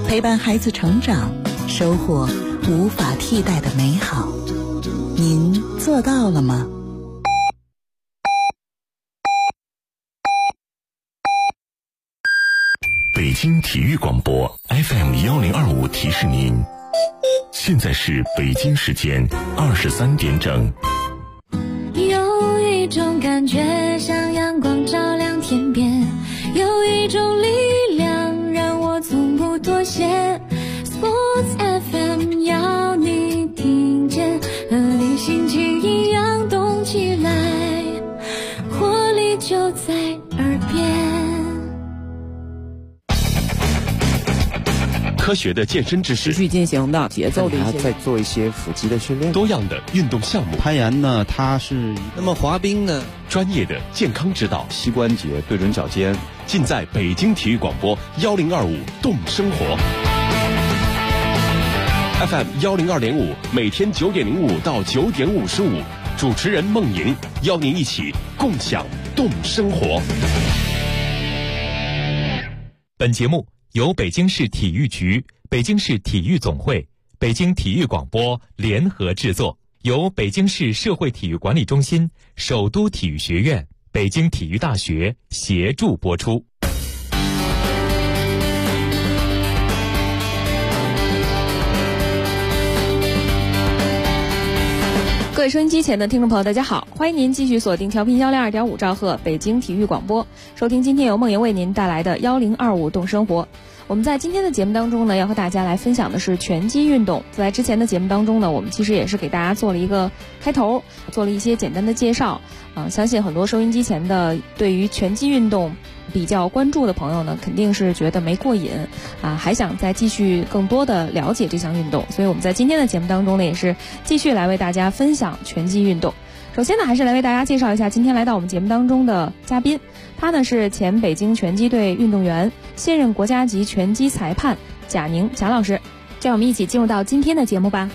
陪伴孩子成长，收获无法替代的美好。您做到了吗？ 北京体育广播 FM1025提示您，现在是北京时间23点整。 有一种感觉像阳光照亮天边，有一种力量让我从不妥协。 Sports FM 要你听见，和你心情一样动起来，活力就在耳边。 科学的健身知识， 持续进行的节奏的一些， 再做一些腹肌的训练， 多样的运动项目。 攀岩呢，它是那么滑冰呢， 专业的健康指导， 膝关节对准脚尖， 尽在北京体育广播1025动生活 FM102.5，每天9点05到9点55，主持人孟莹邀您一起共享动生活。 本节目由北京市体育局、北京市体育总会、北京体育广播联合制作，由北京市社会体育管理中心、首都体育学院、北京体育大学协助播出。 各位收音机前的听众朋友，大家好，欢迎您继续锁定调频102.5兆赫北京体育广播，收听今天由梦莹为您带来的1025动生活。我们在今天的节目当中呢，要和大家来分享的是拳击运动。在之前的节目当中呢，我们其实也是给大家做了一个开头，做了一些简单的介绍。相信很多收音机前的对于拳击运动比较关注的朋友呢，肯定是觉得没过瘾还想再继续更多的了解这项运动。所以我们在今天的节目当中呢，也是继续来为大家分享拳击运动。首先呢，还是来为大家介绍一下今天来到我们节目当中的嘉宾，他呢是前北京拳击队运动员，现任国家级拳击裁判贾宁贾老师。让我们一起进入到今天的节目吧。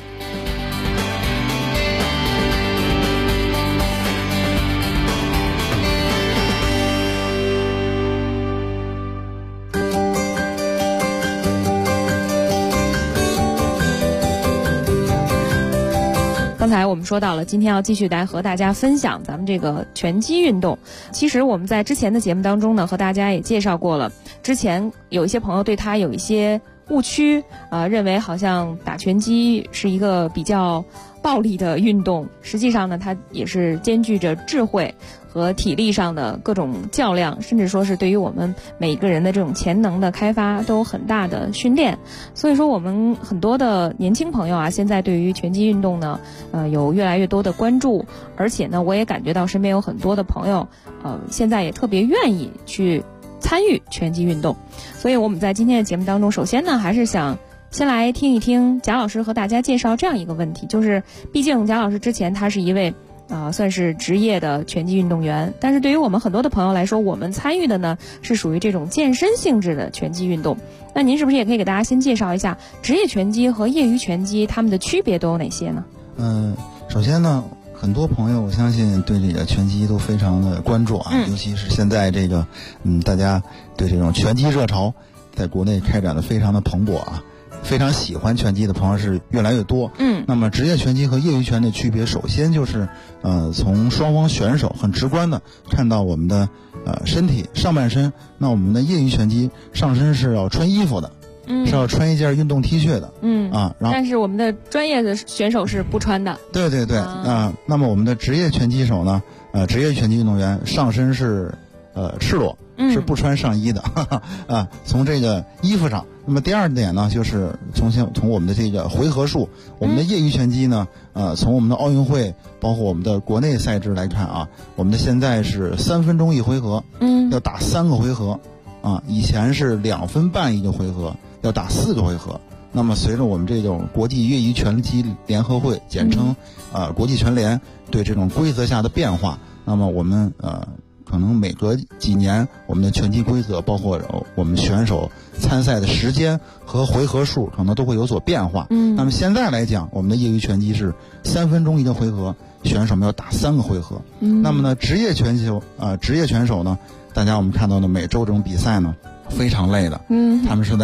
刚才我们说到了，今天要继续来和大家分享咱们这个拳击运动。其实我们在之前的节目当中呢，和大家也介绍过了，之前有一些朋友对它有一些误区，认为好像打拳击是一个比较暴力的运动，实际上呢，它也是兼具着智慧和体力上的各种较量，甚至说是对于我们每个人的这种潜能的开发都有很大的训练。所以说我们很多的年轻朋友啊，现在对于拳击运动呢，有越来越多的关注，而且呢，我也感觉到身边有很多的朋友，现在也特别愿意去参与拳击运动。所以我们在今天的节目当中，首先呢，还是想先来听一听贾老师和大家介绍这样一个问题，就是毕竟贾老师之前他是一位算是职业的拳击运动员，但是对于我们很多的朋友来说，我们参与的呢是属于这种健身性质的拳击运动。那您是不是也可以给大家先介绍一下职业拳击和业余拳击它们的区别都有哪些呢？ 首先呢，很多朋友我相信对这个拳击都非常的关注尤其是现在这个大家对这种拳击热潮在国内开展的非常的蓬勃非常喜欢拳击的朋友是越来越多。那么职业拳击和业余拳的区别，首先就是从双方选手很直观的看到我们的身体上半身。那我们的业余拳击上身是要穿衣服的，是要穿一件运动 T 恤的。然后但是我们的专业的选手是不穿的。 对对对那么我们的职业拳击手呢，职业拳击运动员上身是赤裸，是不穿上衣的从这个衣服上。那么第二点呢，就是从我们的这个回合数，我们的业余拳击呢，从我们的奥运会包括我们的国内赛制来看我们的现在是3分钟一回合，要打3个回合以前是2分半一个回合，要打4个回合。那么随着我们这种国际业余拳击联合会，简称国际拳联，对这种规则下的变化，那么我们可能每隔几年我们的拳击规则包括我们选手参赛的时间和回合数可能都会有所变化。那么现在来讲，我们的业余拳击是3分钟一个回合，选手们要打3个回合。那么呢，职业拳手呢，大家我们看到的每周这种比赛呢非常累的。他们是在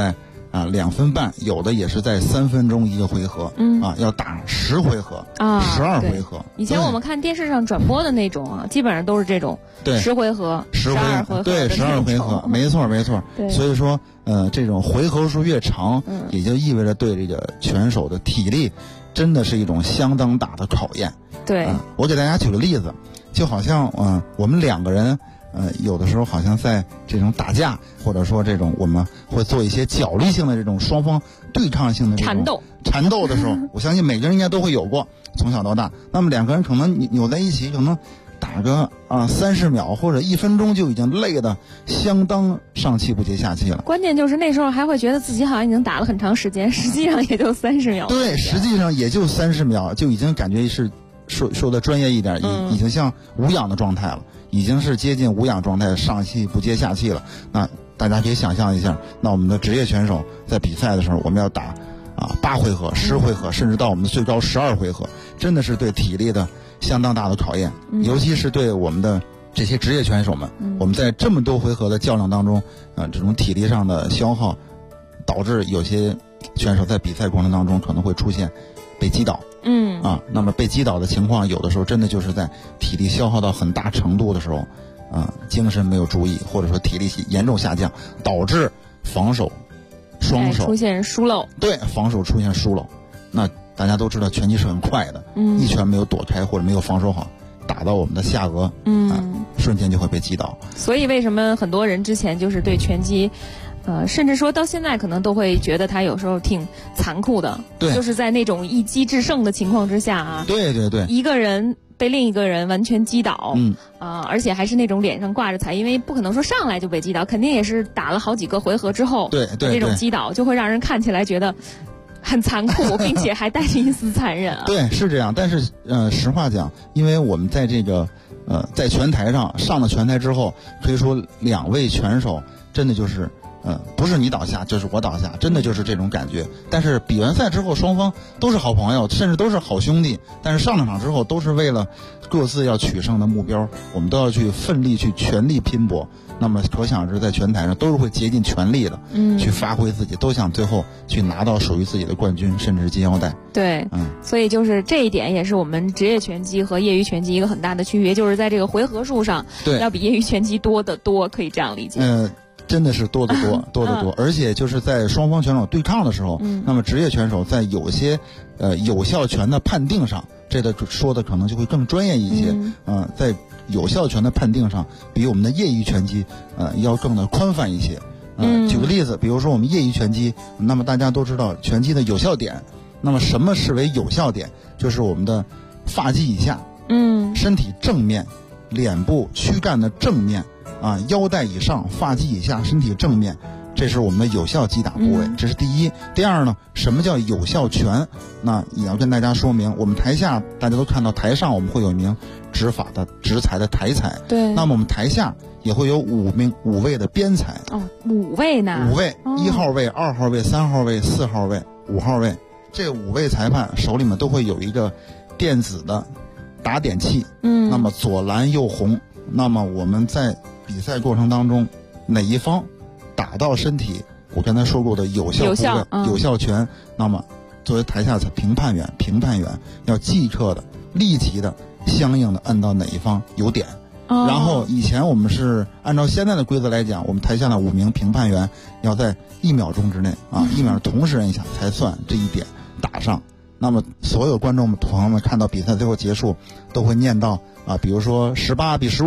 2分半，有的也是在3分钟一个回合，要打10回合12回合。 以前我们看电视上转播的那种基本上都是这种10回合、12回合， 对，12回合，没错。所以说，这种回合数越长，也就意味着对这个选手的体力真的是一种相当大的考验。 对， 我给大家举个例子，就好像我们2个人。有的时候好像在这种打架，或者说这种我们会做一些角力性的这种双方对抗性的这种缠斗的时候，我相信每个人应该都会有过，从小到大。那么2个人可能扭在一起，可能打个30秒或者1分钟就已经累得相当上气不接下气了。 关键就是那时候还会觉得自己好像已经打了很长时间，实际上也就30秒。 对，实际上也就30秒，就已经感觉是说的专业一点，已经像无氧的状态了。已经是接近无氧状态，上气不接下气了。那大家可以想象一下，那我们的职业选手在比赛的时候，我们要打8回合、10回合，甚至到我们的最高12回合，真的是对体力的相当大的考验。尤其是对我们的这些职业选手们，我们在这么多回合的较量当中，这种体力上的消耗，导致有些选手在比赛过程当中可能会出现被击倒。那么被击倒的情况，有的时候真的就是在体力消耗到很大程度的时候，精神没有注意，或者说体力严重下降，导致防守双手出现疏漏。 对，防守出现疏漏。那大家都知道拳击是很快的，一拳没有躲开或者没有防守好，打到我们的下颚，瞬间就会被击倒。 所以为什么很多人之前就是对拳击甚至说到现在可能都会觉得他有时候挺残酷的， 对， 就是在那种一击制胜的情况之下对， 一个人被另一个人完全击倒，而且还是那种脸上挂着彩，因为不可能说上来就被击倒，肯定也是打了好几个回合之后， 对， 这种击倒就会让人看起来觉得很残酷，并且还带着一丝残忍对，是这样。但是实话讲，因为我们在这个在拳台上上了拳台之后，可以说2位拳手真的就是不是你倒下就是我倒下，真的就是这种感觉。但是比完赛之后，双方都是好朋友，甚至都是好兄弟。但是上了场之后，都是为了各自要取胜的目标，我们都要去奋力去全力拼搏。那么可想而知，在拳台上都是会竭尽全力的，去发挥自己，都想最后去拿到属于自己的冠军，甚至是金腰带。 对，所以就是这一点也是我们职业拳击和业余拳击一个很大的区别，就是在这个回合数上，要比业余拳击多得多，可以这样理解。 真的是多得多，而且就是在双方拳手对抗的时候，那么职业拳手在有些有效拳的判定上，这个说的可能就会更专业一些，在有效拳的判定上，比我们的业余拳击要更的宽泛一些。举个例子，比如说我们业余拳击，那么大家都知道拳击的有效点，那么什么视为有效点？就是我们的发际以下，身体正面，脸部躯干的正面。腰带以上，发际以下，身体正面，这是我们的有效击打部位，这是第一。第二呢，什么叫有效拳？那也要跟大家说明，我们台下大家都看到，台上我们会有一名执法的执裁的台裁， 对。 那么我们台下也会有5位的边裁。 5位呢 ？5位，1号位、2号位、3号位、4号位、5号位，这5位裁判手里面都会有一个电子的打点器，那么左蓝右红，那么我们在比赛过程当中，哪一方打到身体，我刚才说过的有效部位、有效拳，那么作为台下的评判员要即刻的、立即的、相应的按到哪一方有点。然后以前我们是按照现在的规则来讲，我们台下的5名评判员要在1秒钟之内1秒同时按一下才算这一点打上。那么所有观众朋友们看到比赛最后结束，都会念到比如说18比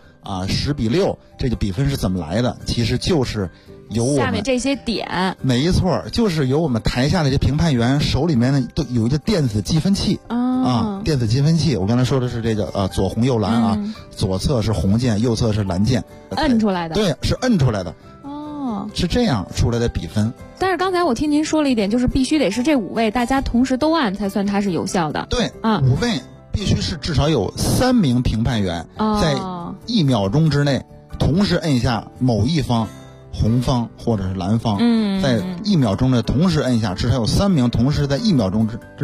15。10比6，这个比分是怎么来的？其实就是由我们下面这些点， 没错，就是由我们台下的这些评判员手里面呢都有一个电子计分器电子计分器。我刚才说的是这个左红右蓝左侧是红键，右侧是蓝键， 摁出来的。 对，是摁出来的。是这样出来的比分。 但是刚才我听您说了一点，就是必须得是这5位大家同时都按才算它是有效的。 对，5位。必须是至少有3名评判员在1秒钟之内同时摁下某一方，红方或者是蓝方，在1秒钟内同时摁下，至少有3名同时在1秒钟之内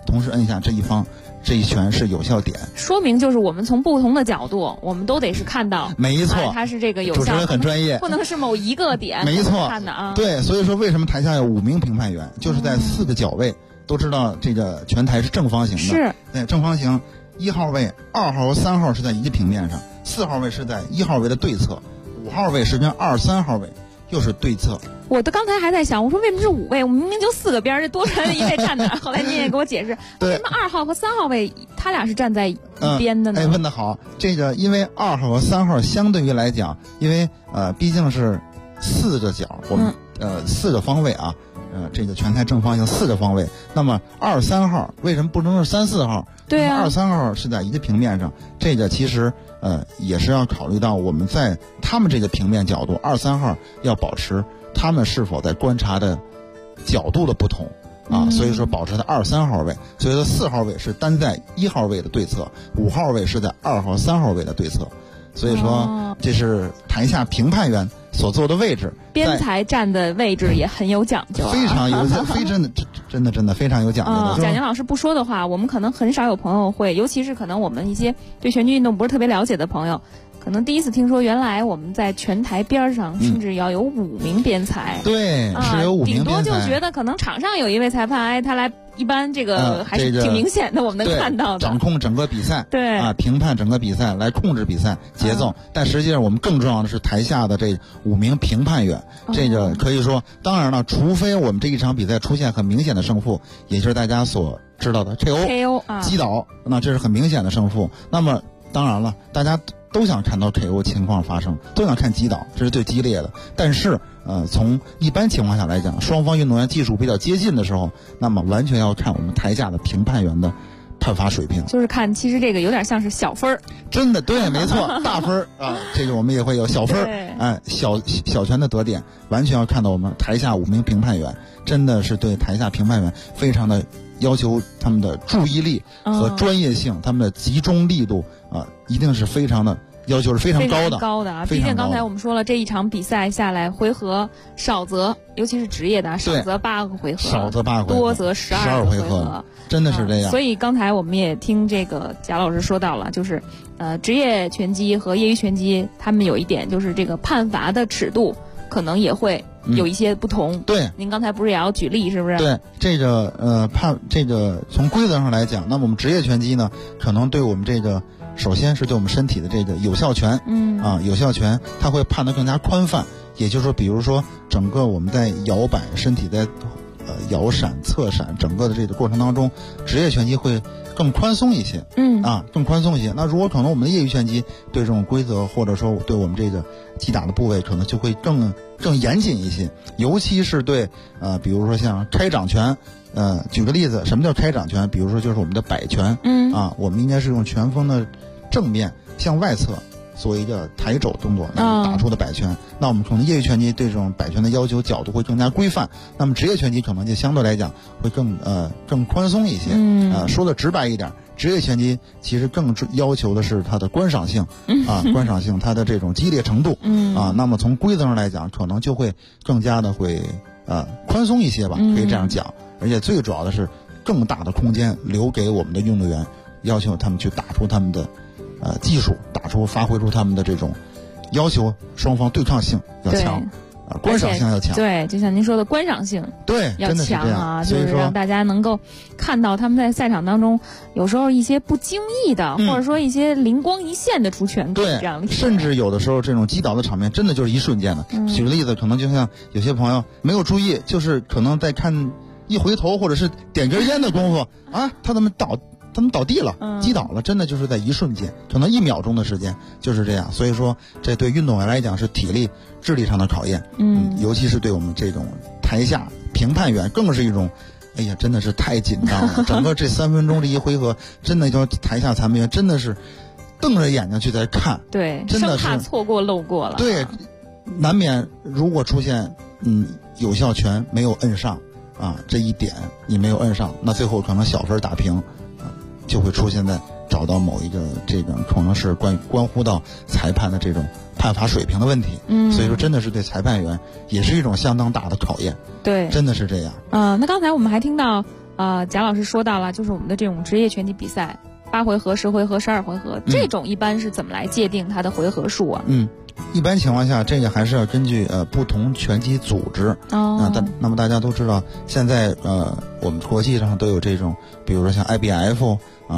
同时摁下这一拳是有效点， 说明就是我们从不同的角度，我们都得是看到， 没错， 它是这个有效， 主持人很专业， 不能是某一个点， 没错， 看的啊。 对，所以说为什么台下有5名评判员，就是在4个角位，都知道这个拳台是正方形的， 是， 对，正方形，1号位、2号和3号是在一个平面上，4号位是在1号位的对侧，5号位是跟2、3号位又是对侧。 我刚才还在想，我说为什么是5位？我们明明就4个边，这多出来的1位站哪？后来您也给我解释，为什么2号和3号位他俩是站在一边的呢？ 问得好，这个因为2号和3号相对于来讲，因为毕竟是4个角，我们4个方位啊。这个拳台正方形4个方位，那么2、3号为什么不能是3、4号？ 对啊， 2、3号是在一个平面上，这个其实也是要考虑到我们在他们这个平面角度，2、3号要保持他们是否在观察的角度的不同啊，所以说保持在2、3号位，所以说4号位是单在1号位的对侧，5号位是在2号、3号位的对侧，所以说这是台下评判员所坐的位置， 边台站的位置也很有讲究， 非常有真的非常有讲究的。 贾宁老师不说的话，我们可能很少有朋友会，尤其是可能我们一些对拳击运动不是特别了解的朋友，可能第一次听说原来我们在拳台边上甚至要有5名边裁。 对，是有5名边裁。顶多就觉得可能场上有一位裁判，他来。一般这个还是挺明显的，我们能看到的。 掌控整个比赛， 对评判整个比赛，来控制比赛节奏。但实际上，我们更重要的是台下的这5名评判员。这个可以说，当然了，除非我们这一场比赛出现很明显的胜负，也就是大家所知道的 KO 击倒，那这是很明显的胜负。那么当然了，大家都想看到 KO 情况发生，都想看击倒，这是最激烈的。但是从一般情况下来讲，双方运动员技术比较接近的时候，那么完全要看我们台下的评判员的判罚水平， 就是看，其实这个有点像是小分儿， 真的对，没错，大分啊，这个我们也会有小分儿，小拳的得点，完全要看到我们台下5名评判员，真的是对台下评判员非常的要求，他们的注意力和专业性，他们的集中力度一定是非常的。要求是非常高的啊！毕竟刚才我们说了，这一场比赛下来，回合少则，尤其是职业的，少则8个回合，多则12个回合， 真的是这样。 所以刚才我们也听这个贾老师说到了，就是职业拳击和业余拳击，他们有一点就是这个判罚的尺度可能也会有一些不同。 对， 您刚才不是也要举例，是不是？ 对，这个这个从规则上来讲，那么我们职业拳击呢，可能对我们这个。首先是对我们身体的这个有效权，有效权它会判得更加宽泛，也就是说，比如说整个我们在摇摆身体在摇闪、侧闪整个的这个过程当中，职业拳击会更宽松一些，更宽松一些。那如果可能我们的业余拳击对这种规则或者说对我们这个击打的部位可能就会更严谨一些，尤其是对比如说像开掌拳。举个例子，什么叫开掌拳？比如说就是我们的摆拳，我们应该是用拳锋的正面向外侧做一个抬肘动作来打出的摆拳。那我们可能业余拳击对这种摆拳的要求角度会更加规范，那么职业拳击可能就相对来讲会更宽松一些。说的直白一点，职业拳击其实更要求的是它的观赏性，观赏性，它的这种激烈程度，那么从规则上来讲，可能就会更加的会宽松一些吧，可以这样讲。而且最主要的是，更大的空间留给我们的运动员，要求他们去打出他们的技术，发挥出他们的这种要求，双方对抗性要强，观赏性要强。 对，就像您说的观赏性， 对， 要强啊，就是让大家能够看到他们在赛场当中有时候一些不经意的，或者说一些灵光一现的出拳， 对， 这样甚至有的时候这种击倒的场面真的就是一瞬间的。举个例子，可能就像有些朋友没有注意，就是可能在看。一回头或者是点根烟的功夫他们倒地了，击倒了，真的就是在一瞬间，可能1秒钟的时间就是这样。所以说，这对运动员来讲是体力、智力上的考验，尤其是对我们这种台下评判员更是一种，哎呀，真的是太紧张了。整个这3分钟这一回合，真的就台下裁判员真的是瞪着眼睛去在看， 对， 真的是生怕错过漏过了， 对，难免如果出现有效权没有摁上。这一点你没有摁上，那最后可能小分打平，就会出现在找到某一个这个可能是关乎到裁判的这种判罚水平的问题。所以说真的是对裁判员也是一种相当大的考验。 对， 真的是这样。 那刚才我们还听到贾老师说到了，就是我们的这种职业拳击比赛，8回合、10回合、12回合，这种一般是怎么来界定它的回合数啊？ 一般情况下，这个还是要根据不同拳击组织。那么大家都知道，现在我们国际上都有这种，比如说像 IBF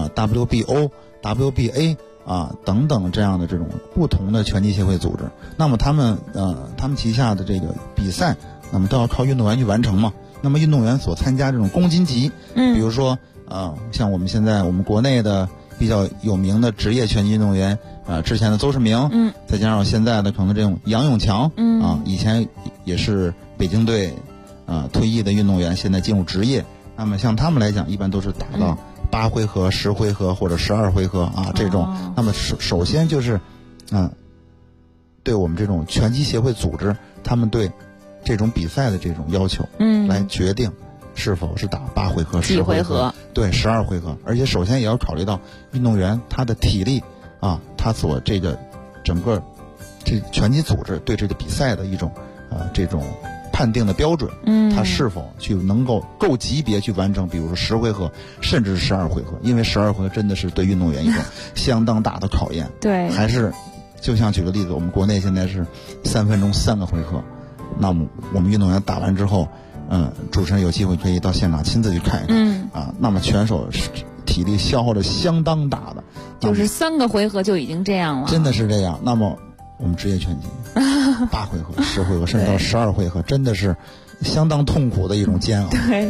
WBO、WBA 等等这样的这种不同的拳击协会组织。那么他们旗下的这个比赛，那么都要靠运动员去完成嘛。那么运动员所参加这种公斤级，比如说像我们国内的比较有名的职业拳击运动员，之前的邹市明，再加上现在的可能这种杨永强，以前也是北京队退役的运动员，现在进入职业。那么像他们来讲，一般都是打到8回合、10回合或者12回合这种。那么首先就是对我们这种拳击协会组织，他们对这种比赛的这种要求，来决定是否是打8回合、10回合，对12回合。而且首先也要考虑到运动员他的体力他所这个整个这拳击组织对这个比赛的一种这种判定的标准，他是否去能够够级别去完成，比如说10回合甚至是12回合，因为12回合真的是对运动员一种相当大的考验。对，还是就像举个例子，我们国内现在是3分钟3个回合，那么我们运动员打完之后，主持人有机会可以到现场亲自去看一看，那么选手体力消耗的相当大的， 就是3个回合就已经这样了， 真的是这样。那么我们职业拳击8回合、10回合甚至到12回合，真的是相当痛苦的一种煎熬。 对。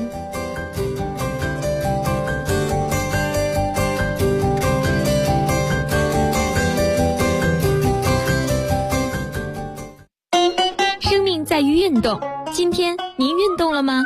生命在于运动，今天您运动了吗？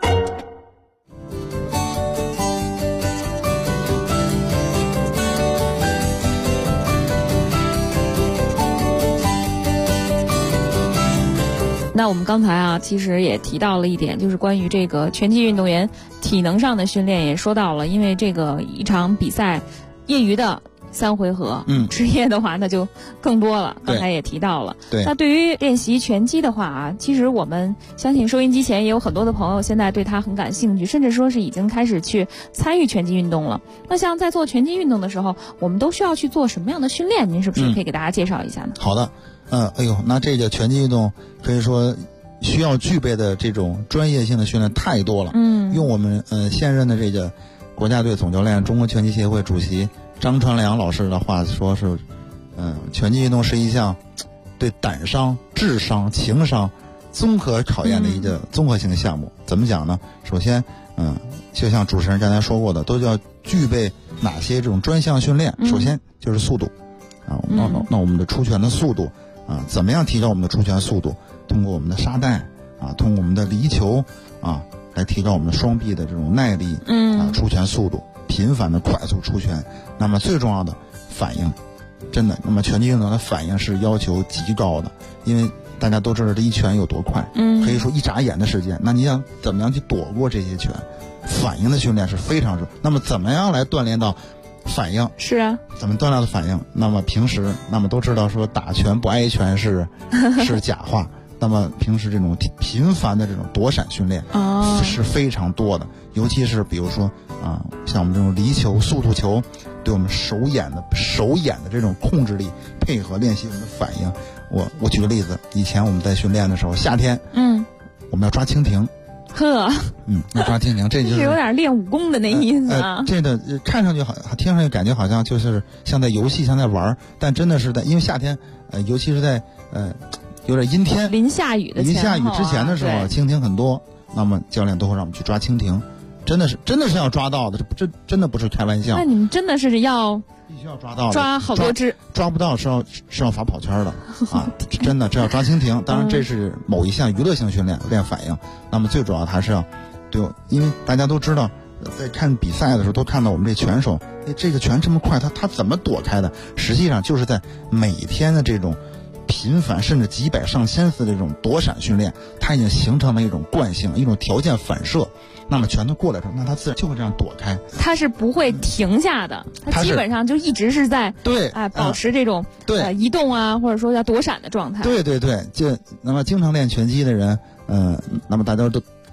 那我们刚才其实也提到了一点，就是关于这个拳击运动员体能上的训练，也说到了，因为这个一场比赛，业余的3回合，职业的话那就更多了。刚才也提到了。对。那对于练习拳击的话其实我们相信收音机前也有很多的朋友现在对它很感兴趣，甚至说是已经开始去参与拳击运动了。那像在做拳击运动的时候，我们都需要去做什么样的训练？您是不是可以给大家介绍一下呢？ 好的。那这个拳击运动可以说需要具备的这种专业性的训练太多了。用我们现任的这个国家队总教练、中国拳击协会主席张传良老师的话说是，拳击运动是一项对胆商、智商、情商综合考验的一个综合性项目。怎么讲呢？首先，就像主持人刚才说过的，都要具备哪些这种专项训练？首先就是速度那我们的出拳的速度怎么样提高我们的出拳速度？通过我们的沙袋通过我们的离球来提高我们的双臂的这种耐力出拳速度，频繁的快速出拳。那么最重要的反应，真的，那么拳击运动的反应是要求极高的，因为大家都知道这一拳有多快，可以说一眨眼的时间。那你想怎么样去躲过这些拳？反应的训练是非常重要。那么怎么样来锻炼到反应？是怎么锻炼的反应？那么平时都知道说打拳不挨拳是假话。那么平时这种频繁的这种躲闪训练是非常多的，尤其是比如说像我们这种离球、速度球，对我们手眼的这种控制力，配合练习我们的反应。我举个例子，以前我们在训练的时候，夏天我们要抓蜻蜓。要抓蜻蜓，这就是有点练武功的那意思这个看上去听上去感觉好像就是像在游戏，像在玩，但真的是因为夏天尤其是在有点阴天、 临下雨之前的时候，蜻蜓很多，那么教练都会让我们去抓蜻蜓，真的是要抓到的，这真的不是开玩笑。 那你们真的是必须要抓到的， 抓好多只， 抓不到是要罚跑圈的真的，这要抓蜻蜓。当然这是某一项娱乐性训练，练反应。那么最主要还是要因为大家都知道，在看比赛的时候都看到我们这拳手，这个拳这么快，他怎么躲开的？实际上就是在每天的这种频繁甚至几百上千次的这种躲闪训练，它已经形成了一种惯性，一种条件反射。那么拳头过来的时候，那他自然就会这样躲开， 他是不会停下的，他基本上就一直是在保持这种移动或者说叫躲闪的状态。 对，那么经常练拳击的人，那么大家都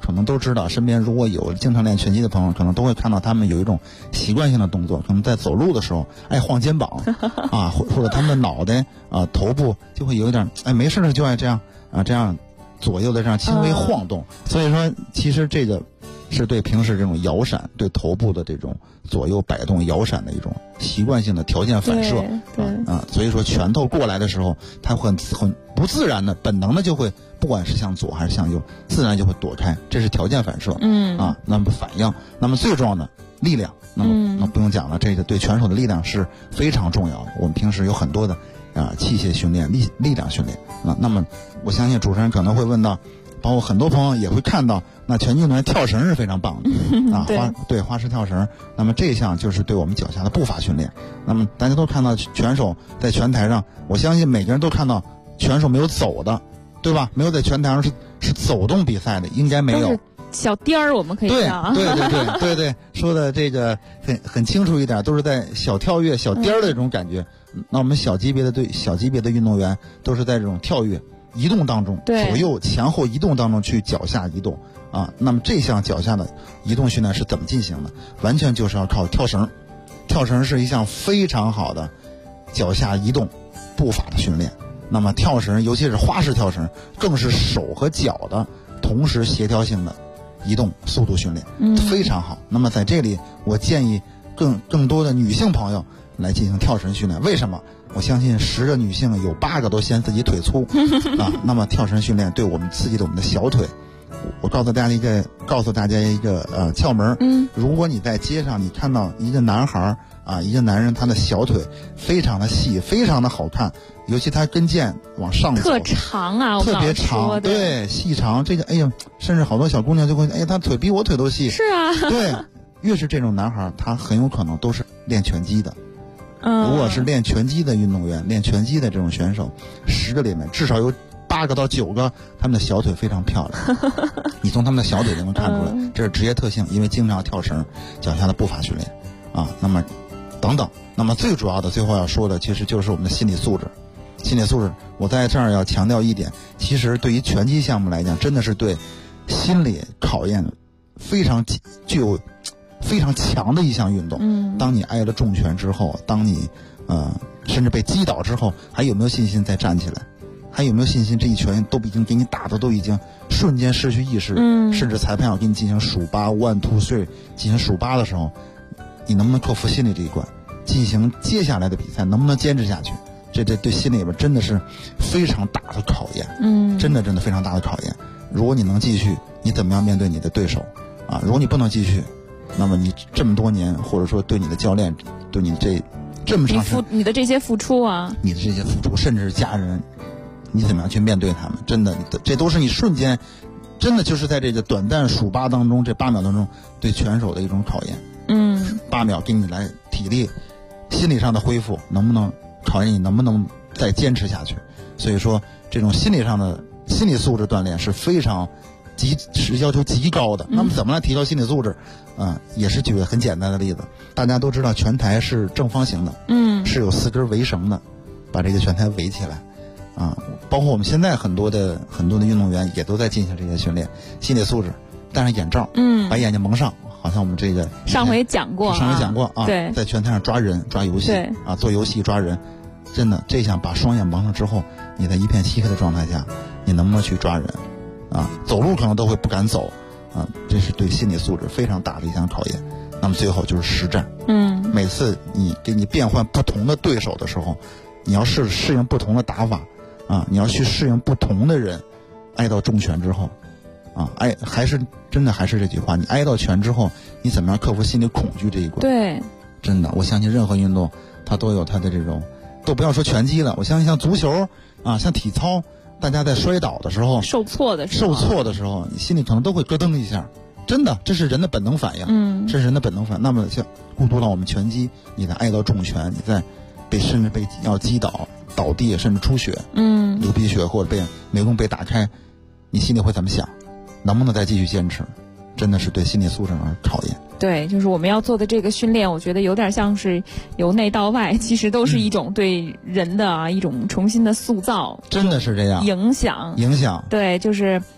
可能都知道，身边如果有经常练拳击的朋友，可能都会看到他们有一种习惯性的动作，可能在走路的时候爱晃肩膀啊，或者他们的脑袋啊、头部就会有一点没事的就爱这样啊，这样左右的这样轻微晃动。所以说其实这个是对平时这种摇闪，对头部的这种左右摆动摇闪的一种习惯性的条件反射。所以说拳头过来的时候，它会很不自然的本能的就会，不管是向左还是向右，自然就会躲开，这是条件反射。那么反应，那么最重要的力量，那不用讲了，这个对拳手的力量是非常重要的。我们平时有很多的器械训练、力量训练那么我相信主持人可能会问到，包括很多朋友也会看到，那拳击运动员跳绳是非常棒的花式跳绳。那么这一项就是对我们脚下的步伐训练。那么大家都看到拳手在拳台上，我相信每个人都看到拳手没有走的，对吧？没有在拳台上是走动比赛的，应该没有。 小颠儿我们可以跳。 对，说的这个很清楚一点，都是在小跳跃、小颠儿的这种感觉。那我们小级别的运动员都是在这种跳跃、移动当中，左右前后移动当中去脚下移动那么这项脚下的移动训练是怎么进行的？完全就是要靠跳绳。跳绳是一项非常好的脚下移动步伐的训练。那么跳绳，尤其是花式跳绳，更是手和脚的同时协调性的移动速度训练，非常好。那么在这里，我建议更多的女性朋友来进行跳绳训练。为什么？我相信10个女性有8个都嫌自己腿粗那么跳绳训练对我们刺激的我们的小腿。我告诉大家一个窍门。如果你在街上你看到一个男孩一个男人，他的小腿非常的细，非常的好看，尤其他跟腱往上走特长特别长，对，细长。这个甚至好多小姑娘就会他腿比我腿都细。 是啊， 对，越是这种男孩，他很有可能都是练拳击的。如果是练拳击的运动员，练拳击的这种选手，10个里面至少有8个到9个，他们的小腿非常漂亮。你从他们的小腿就能看出来，这是职业特性，因为经常跳绳，脚下的步伐训练那么等等。那么最主要的最后要说的，其实就是我们的心理素质。心理素质，我在这儿要强调一点，其实对于拳击项目来讲，真的是对心理考验非常具有非常强的一项运动。当你挨了重拳之后，当你甚至被击倒之后，还有没有信心再站起来？还有没有信心这一拳都已经给你打的都已经瞬间失去意识，甚至裁判要给你进行数8 1 2 3进行数8的时候，你能不能克服心理这一关，进行接下来的比赛能不能坚持下去？这对心里边真的是非常大的考验。真的非常大的考验。如果你能继续，你怎么样面对你的对手如果你不能继续，那么你这么多年，或者说对你的教练，对你这么长时间你的这些付出你的这些付出，甚至是家人，你怎么样去面对他们？真的，这都是你瞬间，真的就是在这个短暂数8当中，这8秒当中，对拳手的一种考验。8秒给你来体力、心理上的恢复，能不能考验你能不能再坚持下去？所以说，这种心理上的心理素质锻炼是非常是要求极高的。那么怎么来提高心理素质？也是举个很简单的例子。大家都知道拳台是正方形的，是有4根围绳的，把这个拳台围起来。包括我们现在很多的运动员也都在进行这些训练，心理素质，戴上眼罩，把眼睛蒙上，好像我们这个上回讲过对，在拳台上抓人、抓游戏做游戏抓人，真的这项把双眼蒙上之后，你在一片漆黑的状态下，你能不能去抓人走路可能都会不敢走这是对心理素质非常大的一项考验。那么最后就是实战，每次给你变换不同的对手的时候，你要适应不同的打法你要去适应不同的人。挨到重拳之后还是这句话，你挨到拳之后，你怎么样克服心理恐惧这一关？ 对， 真的，我相信任何运动它都有它的这种，都不要说拳击了，我相信像足球像体操，大家在摔倒的时候、 受挫的时候，你心里可能都会咯噔一下。真的，这是人的本能反应，这是人的本能反应。那么像孤独到我们拳击，你在挨到重拳，你在甚至被要击倒、倒地，甚至出血，流鼻血或者被美宫被打开，你心里会怎么想？能不能再继续坚持？真的是对心理素质的考验。 对，就是我们要做的这个训练，我觉得有点像是由内到外，其实都是一种对人的一种重新的塑造， 真的是这样。 影响， 对， 就是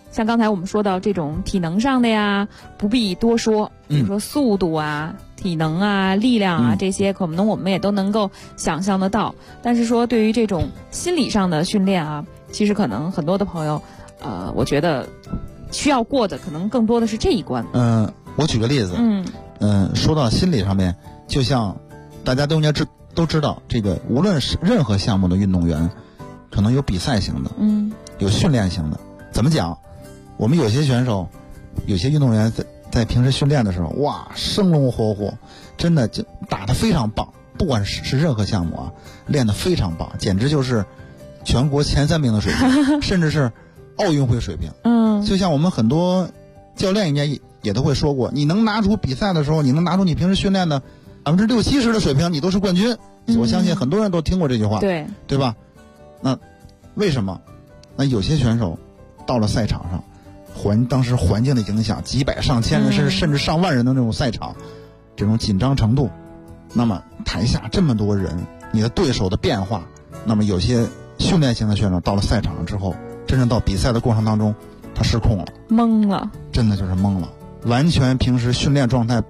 像刚才我们说到这种体能上的呀，不必多说，比如说速度啊、体能啊、力量啊这些，可能我们也都能够想象得到。但是说对于这种心理上的训练啊，其实可能很多的朋友，我觉得需要过的可能更多的是这一关。 我举个例子，说到心理上面，就像大家都应该都知道，这个无论是任何项目的运动员，可能有比赛型的，有训练型的。怎么讲？我们有些选手，有些运动员在平时训练的时候，哇，生龙活虎，真的就打得非常棒。不管是任何项目啊，练得非常棒，简直就是全国前3名的水平，甚至是奥运会水平。就像我们很多教练应该也都会说过，你能拿出比赛的时候，你能拿出你平时训练的60-70%的水平，你都是冠军。我相信很多人都听过这句话，对吧？那为什么？那有些选手到了赛场上，当时环境的影响，几百上千人甚至上万人的那种赛场，这种紧张程度，那么台下这么多人，你的对手的变化，那么有些训练型的选手到了赛场上之后，真正到比赛的过程当中，他失控了， 懵了，真的就是懵了，完全平时训练状态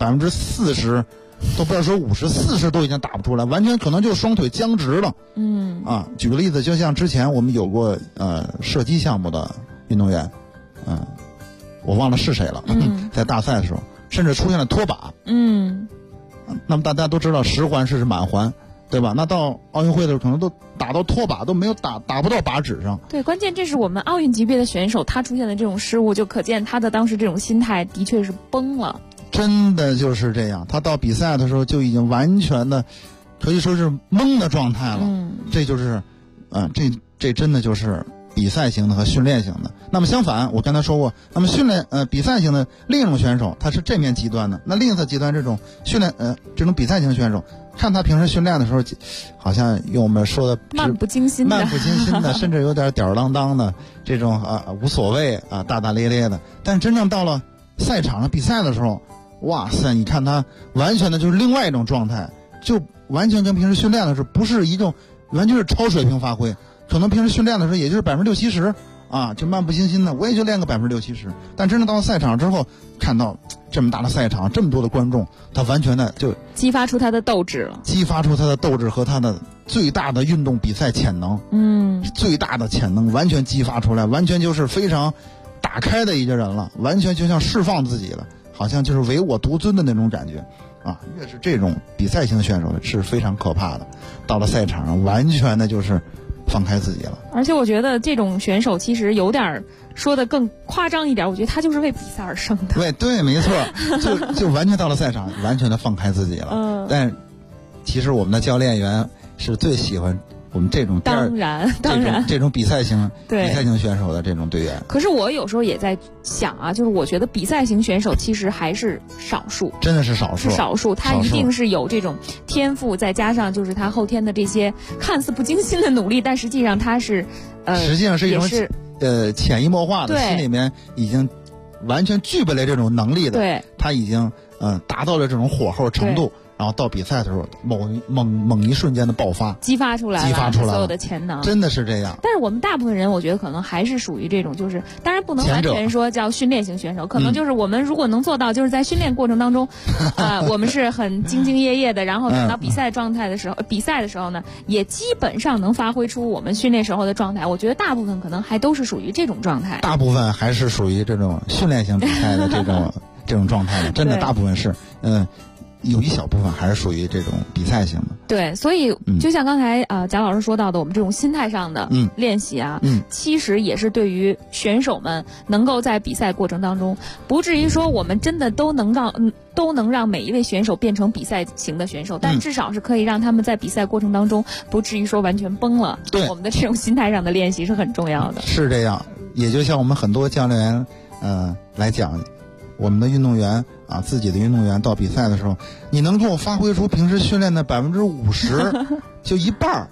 40%都不要说50%，40%都已经打不出来，完全可能就双腿僵直了。举个例子，就像之前我们有过射击项目的运动员，我忘了是谁了，在大赛的时候甚至出现了脱靶。那么大家都知道10环是满环，对吧？那到奥运会的时候可能都打到脱靶，都没有打不到靶纸上。 对，关键这是我们奥运级别的选手，他出现的这种失误，就可见他的当时这种心态的确是崩了。 真的就是这样，他到比赛的时候就已经完全的可以说是懵的状态了。这就是这真的就是比赛型的和训练型的。那么相反，我刚才说过，那么比赛型的另一种选手，他是这面极端的。那另一侧极端这种这种比赛型选手，看他平时训练的时候，好像用我们说的漫不经心的甚至有点吊儿郎当的这种无所谓大大咧咧的。但真正到了赛场上比赛的时候，哇塞，你看他完全的就是另外一种状态，就完全跟平时训练的时候不是一种，完全是超水平发挥。可能平时训练的时候也就是60-70%就漫不经心的，我也就练个60-70%。但真正到了赛场之后，看到这么大的赛场，这么多的观众，他完全的就激发出他的斗志了， 激发出他的斗志和他的最大的运动比赛潜能。最大的潜能完全激发出来，完全就是非常打开的一个人了，完全就像释放自己了，好像就是唯我独尊的那种感觉。越是这种比赛型的选手是非常可怕的，到了赛场上完全的就是放开自己了。 而且我觉得这种选手其实有点说的更夸张一点，我觉得他就是为比赛而生的。 对，没错，就完全到了赛场，完全的放开自己了。但其实我们的教练员是最喜欢我们这种当然这种比赛型选手的这种队员。 可是我有时候也在想就是我觉得比赛型选手其实还是少数， 真的是少数， 他一定是有这种天赋，再加上就是他后天的这些看似不经心的努力，但实际上他是实际上是一种潜移默化的，心里面已经完全具备了这种能力的。 对， 他已经达到了这种火候程度。然后到比赛的时候，猛一瞬间的爆发， 激发出来了所有的潜能， 真的是这样。 但是我们大部分人，我觉得可能还是属于这种，就是当然不能完全说叫训练型选手，可能就是我们如果能做到，就是在训练过程当中，我们是很兢兢业业的，然后等到比赛状态的时候，比赛的时候呢，也基本上能发挥出我们训练时候的状态。我觉得大部分可能还都是属于这种状态， 大部分还是属于这种训练型比赛的这种状态的，真的大部分是有一小部分还是属于这种比赛型的。 对，所以就像刚才贾老师说到的，我们这种心态上的练习其实也是对于选手们能够在比赛过程当中，不至于说我们真的都能让每一位选手变成比赛型的选手，但至少是可以让他们在比赛过程当中不至于说完全崩了。 对， 我们的这种心态上的练习是很重要的。 是这样，也就像我们很多教练员来讲，我们的运动员自己的运动员到比赛的时候，你能够发挥出平时训练的50%，就一半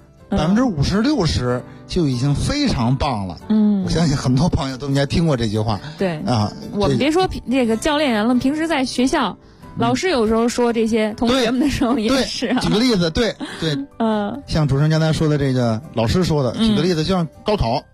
，50%-60%就已经非常棒了。我相信很多朋友都应该听过这句话。 对我们别说这个教练员了，平时在学校，老师有时候说这些同学们的时候也是。 举个例子，对，像主持人刚才说的这个老师说的，举个例子，就像高考，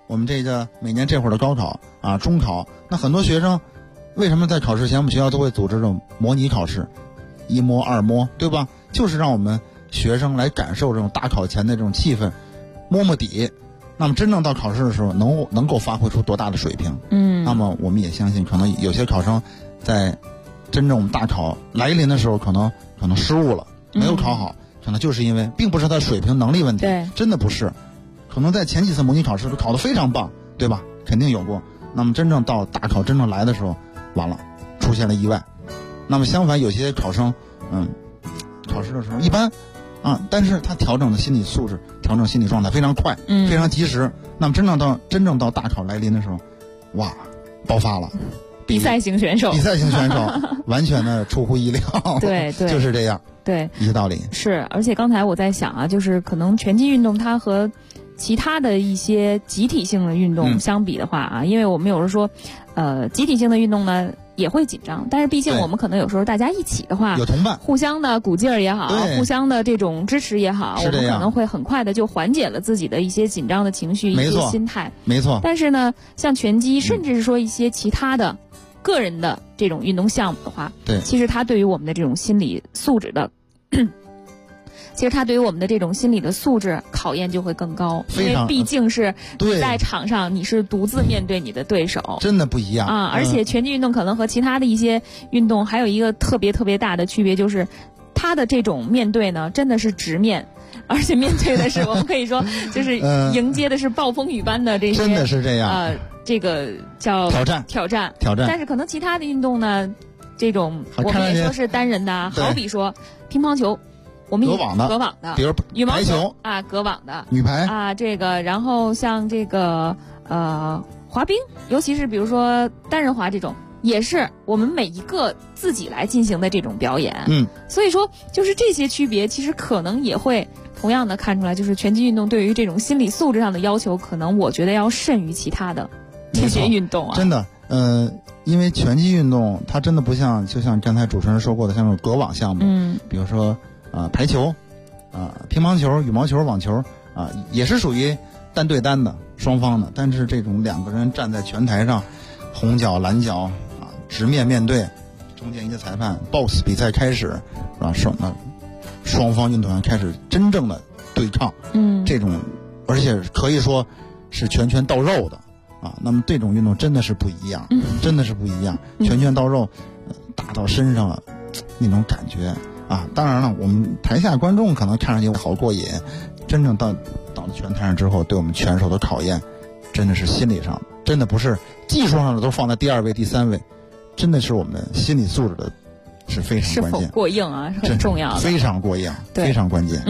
我们这个每年这会儿的高考啊、中考，那很多学生为什么在考试前我们学校都会组织这种模拟考试，1模2模，对吧？就是让我们学生来感受这种大考前的这种气氛，摸摸底。那么真正到考试的时候能够发挥出多大的水平。那么我们也相信可能有些考生在真正我们大考来临的时候可能失误了，没有考好，可能就是因为并不是他水平能力问题，真的不是，可能在前几次模拟考试都考得非常棒，对吧？肯定有过。那么真正到大考真正来的时候，完了，出现了意外。那么相反，有些考生考试的时候一般但是他调整的心理素质、调整心理状态非常快，非常及时。那么真正到大考来临的时候，哇，爆发了， 比赛型选手完全的出乎意料。 对， 就是这样， 对， 一个道理。 是，而且刚才我在想啊，就是可能拳击运动它和其他的一些集体性的运动相比的话因为我们有时候说，集体性的运动呢也会紧张，但是毕竟我们可能有时候大家一起的话， 有同伴， 互相的鼓劲儿也好，互相的这种支持也好，我们可能会很快的就缓解了自己的一些紧张的情绪、一些心态。 没错。 但是呢，像拳击，甚至是说一些其他的个人的这种运动项目的话， 对， 其实它对于我们的这种心理素质的。其实它对于我们的这种心理的素质考验就会更高，因为毕竟是在场上你是独自面对你的对手， 真的不一样而且拳击运动可能和其他的一些运动还有一个特别大的区别，就是它的这种面对呢真的是直面，而且面对的是我们可以说就是迎接的是暴风雨般的这些真的是这样这个叫挑战。但是可能其他的运动呢，这种我们也说是单人的，好比说乒乓球。我们隔网的，比如羽毛球隔网的女排这个，然后像这个滑冰，尤其是比如说单人滑这种，也是我们每一个自己来进行的这种表演。所以说就是这些区别，其实可能也会同样的看出来，就是拳击运动对于这种心理素质上的要求，可能我觉得要甚于其他的这些运动真的，因为拳击运动它真的不像，就像刚才主持人说过的，像这种隔网项目，比如说。排球，乒乓球、羽毛球、网球也是属于单对单的双方的，但是这种2个人站在拳台上，红角蓝角直面对，中间一个裁判 ，box 比赛开始，双方运动员开始真正的对抗，这种而且可以说是拳拳到肉的那么这种运动真的是不一样，真的是不一样，拳拳到肉，打到身上了那种感觉。当然了，我们台下观众可能看上去好过瘾，真正到了拳台上之后，对我们拳手的考验，真的是心理上，真的不是技术上的都放在第2位、第3位，真的是我们心理素质的是非常关键， 是否过硬是很重要的， 非常过硬，非常关键。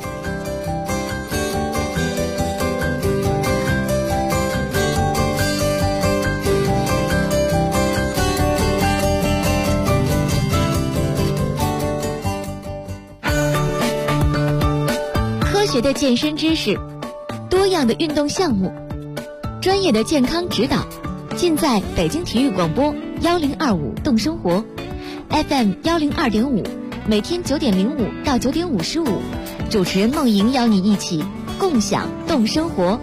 科学的健身知识，多样的运动项目，专业的健康指导，尽在北京体育广播1025动生活 FM 102.5，每天9点05到9点55，主持人梦莹邀你一起共享动生活。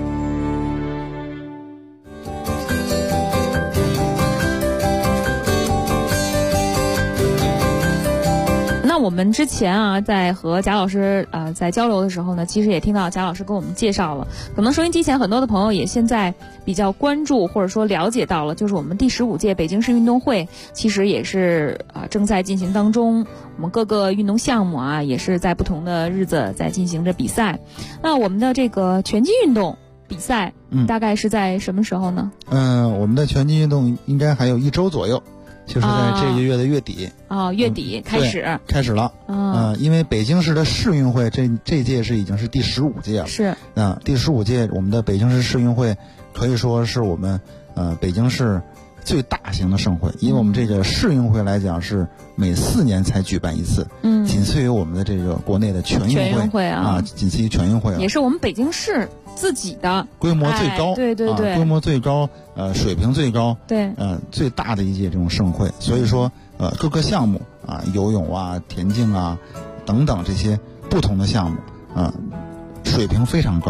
我们之前在和贾老师在交流的时候呢，其实也听到贾老师跟我们介绍了，可能收音机前很多的朋友也现在比较关注或者说了解到了，就是我们第15届北京市运动会其实也是正在进行当中，我们各个运动项目也是在不同的日子在进行着比赛。那我们的这个拳击运动比赛大概是在什么时候呢？ 我们的拳击运动应该还有1周左右，就是在这个月的月底月底开始了因为北京市的市运会这届已经是第15届了， 是第15届我们的北京市市运会可以说是我们北京市最大型的盛会，因为我们这个市运会来讲是每4年才举办一次，仅次于我们的这个国内的全运会仅次于全运会也是我们北京市自己的规模最高， 对， 规模最高，水平最高， 对， 最大的一届这种盛会，所以说各个项目游泳田径等等这些不同的项目水平非常高，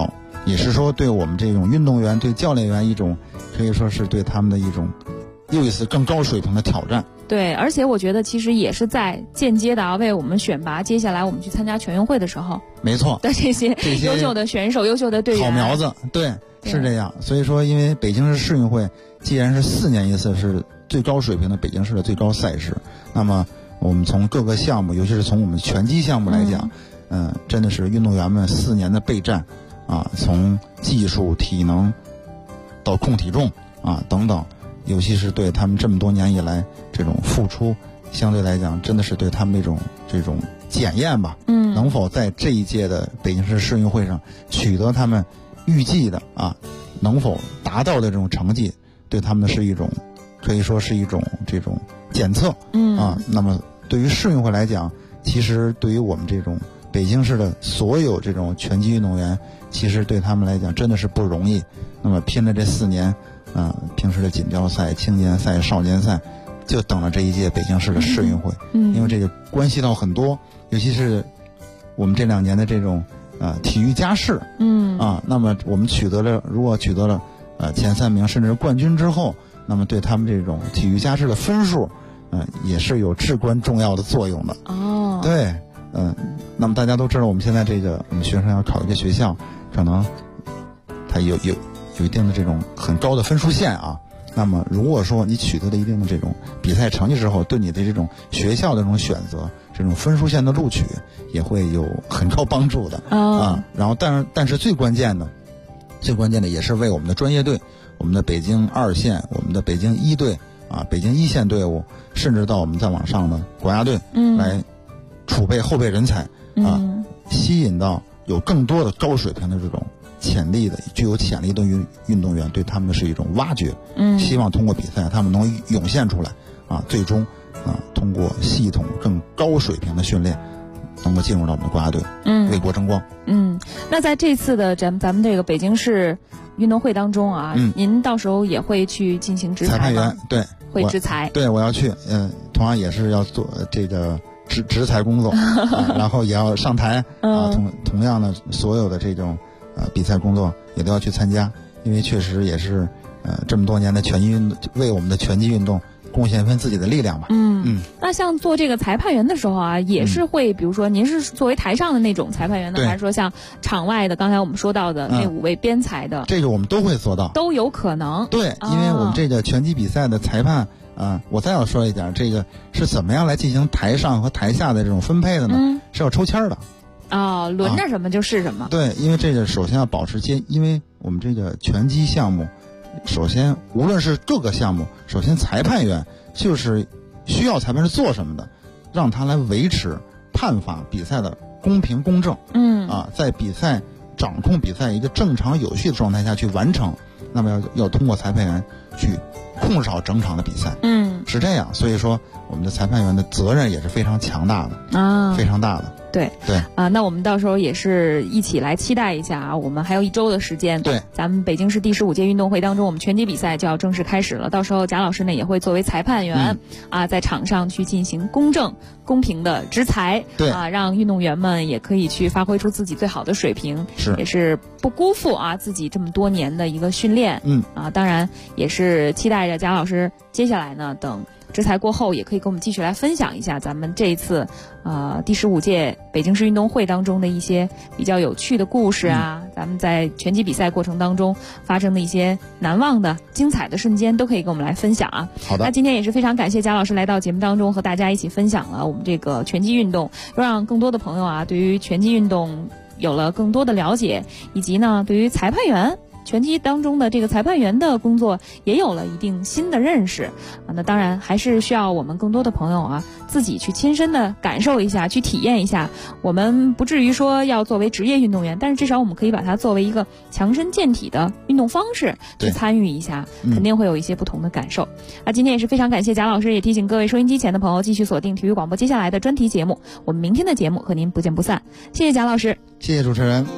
也是说对我们这种运动员、对教练员一种可以说是对他们的一种又一次更高水平的挑战。 对，而且我觉得其实也是在间接的为我们选拔接下来我们去参加全运会的时候， 没错的这些优秀的选手、优秀的队员、 好苗子，对，是这样。所以说，因为北京市世运会既然是4年一次，是最高水平的北京市的最高赛事，那么我们从各个项目，尤其是从我们拳击项目来讲，真的是运动员们4年的备战啊，从技术、体能到控体重啊等等，尤其是对他们这么多年以来这种付出，相对来讲真的是对他们这种检验吧。能否在这一届的北京市世运会上取得他们预计的能否达到的这种成绩，对他们的是一种可以说是一种这种检测。那么对于世运会来讲，其实对于我们这种北京市的所有这种拳击运动员，其实对他们来讲真的是不容易。那么拼了这4年，平时的锦标赛、青年赛、少年赛，就等了这一届北京市的世运会。因为这个关系到很多，尤其是我们这2年的这种体育加试。那么我们如果取得了前3名甚至是冠军之后，那么对他们这种体育加试的分数，也是有至关重要的作用的。对，那么大家都知道，我们现在我们学生要考一个学校，可能他有一定的这种很高的分数线啊。那么如果说你取得了一定的这种比赛成绩之后，对你的这种学校的这种选择，这种分数线的录取也会有很高帮助的。然后但是最关键的也是为我们的专业队，我们的北京2线，我们的北京1队北京1线队伍，甚至到我们再往上的国家队，来储备后备人才吸引到有更多的高水平的这种具有潜力的运动员，对他们的是一种挖掘。希望通过比赛他们能涌现出来最终通过系统更高水平的训练，能够进入到我们的国家队，为国争光。 那在这次的咱们这个北京市运动会当中您到时候也会去进行执裁吗？ 裁判员，对， 会执裁。 对，我要去，同样也是要做这个执裁工作，然后也要上台同样的所有的这种比赛工作也都要去参加，因为确实也是这么多年的拳击运动，为我们的拳击运动贡献一份自己的力量吧。 那像做这个裁判员的时候也是会，比如说您是作为台上的那种裁判员呢，还是说像场外的刚才我们说到的那5位编裁的？ 这个我们都会做到， 都有可能。 对，因为我们这个拳击比赛的裁判我再要说一点，这个是怎么样来进行台上和台下的这种分配的呢？是要抽签的。 轮着什么就是什么。 对，因为这个首先要保持因为我们这个拳击项目，首先无论是各个项目，首先裁判员就是需要裁判是做什么的，让他来维持判罚比赛的公平公正。在比赛掌控比赛一个正常有序的状态下去完成，那么要通过裁判员去控制好整场的比赛。是这样，所以说我们的裁判员的责任也是非常强大的，非常大的。 对那我们到时候也是一起来期待一下我们还有1周的时间。 对， 咱们北京市第15届运动会当中，我们拳击比赛就要正式开始了。到时候贾老师呢也会作为裁判员在场上去进行公正公平的执裁。 对让运动员们也可以去发挥出自己最好的水平，也是不辜负自己这么多年的一个训练。当然也是期待着贾老师接下来呢，等执裁过后，也可以跟我们继续来分享一下咱们这一次第15届北京市运动会当中的一些比较有趣的故事咱们在拳击比赛过程当中发生的一些难忘的精彩的瞬间，都可以跟我们来分享好的， 那今天也是非常感谢贾老师来到节目当中，和大家一起分享了我们这个拳击运动，让更多的朋友对于拳击运动有了更多的了解，以及呢对于裁判员拳击当中的这个裁判员的工作也有了一定新的认识那当然还是需要我们更多的朋友自己去亲身的感受一下，去体验一下。我们不至于说要作为职业运动员，但是至少我们可以把它作为一个强身健体的运动方式去参与一下，肯定会有一些不同的感受。今天也是非常感谢贾老师，也提醒各位收音机前的朋友继续锁定体育广播接下来的专题节目，我们明天的节目和您不见不散。谢谢贾老师， 谢谢主持人。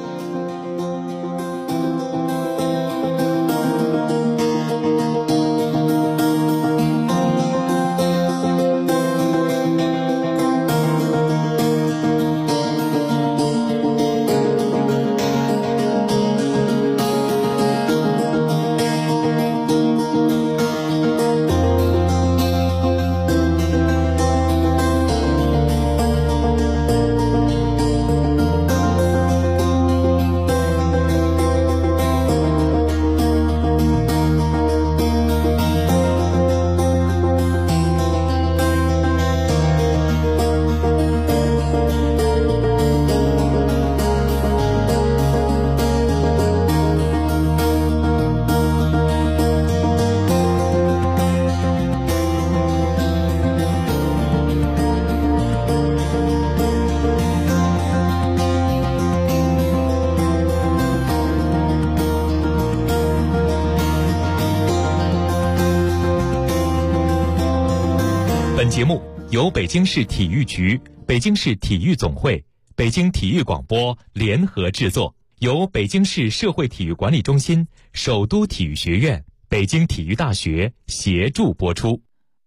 节目由北京市体育局、北京市体育总会、北京体育广播联合制作，由北京市社会体育管理中心、首都体育学院、北京体育大学协助播出。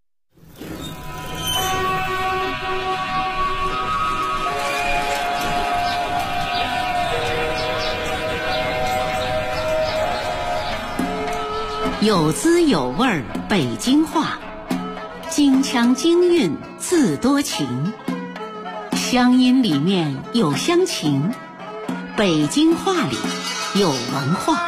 有滋有味儿北京话，京腔京韵自多情，乡音里面有乡情，北京话里有文化。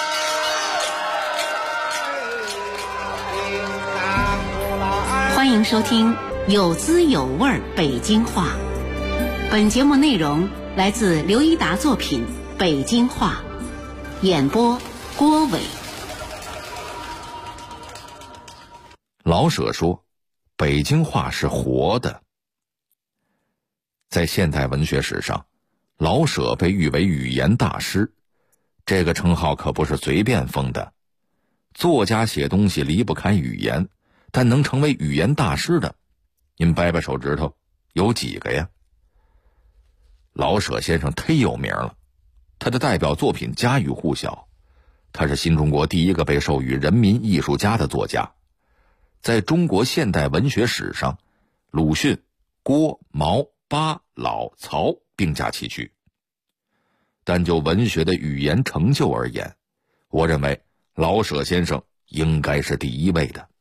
欢迎收听有滋有味儿北京话。本节目内容来自刘一达作品《北京话》，演播郭伟。 老舍说，北京话是活的。在现代文学史上，老舍被誉为语言大师，这个称号可不是随便封的。作家写东西离不开语言，但能成为语言大师的，您掰掰手指头，有几个呀？老舍先生忒有名了，他的代表作品家喻户晓，他是新中国第一个被授予人民艺术家的作家。在中国现代文学史上，鲁迅、郭、毛、巴、老、曹并驾齐驱。但就文学的语言成就而言，我认为老舍先生应该是第一位的。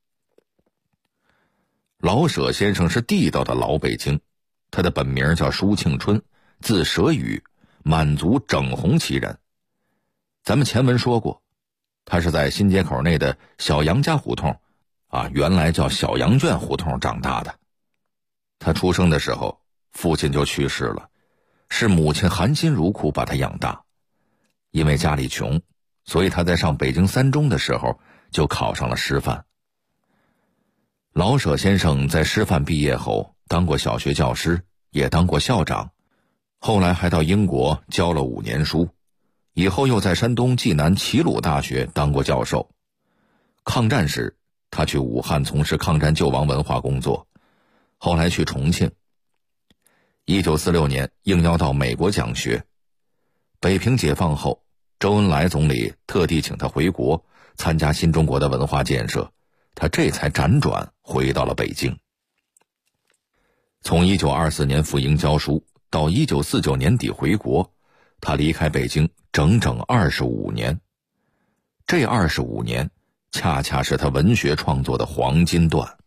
老舍先生是地道的老北京，他的本名叫舒庆春，字舍宇，满族整红旗人。咱们前文说过，他是在新街口内的小杨家胡同原来叫小羊圈胡同长大的。他出生的时候，父亲就去世了，是母亲含辛茹苦把他养大。因为家里穷，所以他在上北京三中的时候就考上了师范。老舍先生在师范毕业后当过小学教师，也当过校长，后来还到英国教了5年书，以后又在山东济南齐鲁大学当过教授。抗战时他去武汉从事抗战救亡文化工作，后来去重庆。1946年应邀到美国讲学。北平解放后，周恩来总理特地请他回国参加新中国的文化建设，他这才辗转回到了北京。从1924年赴英教书到1949年底回国，他离开北京整整25年。这25年恰恰是他文学创作的黄金段。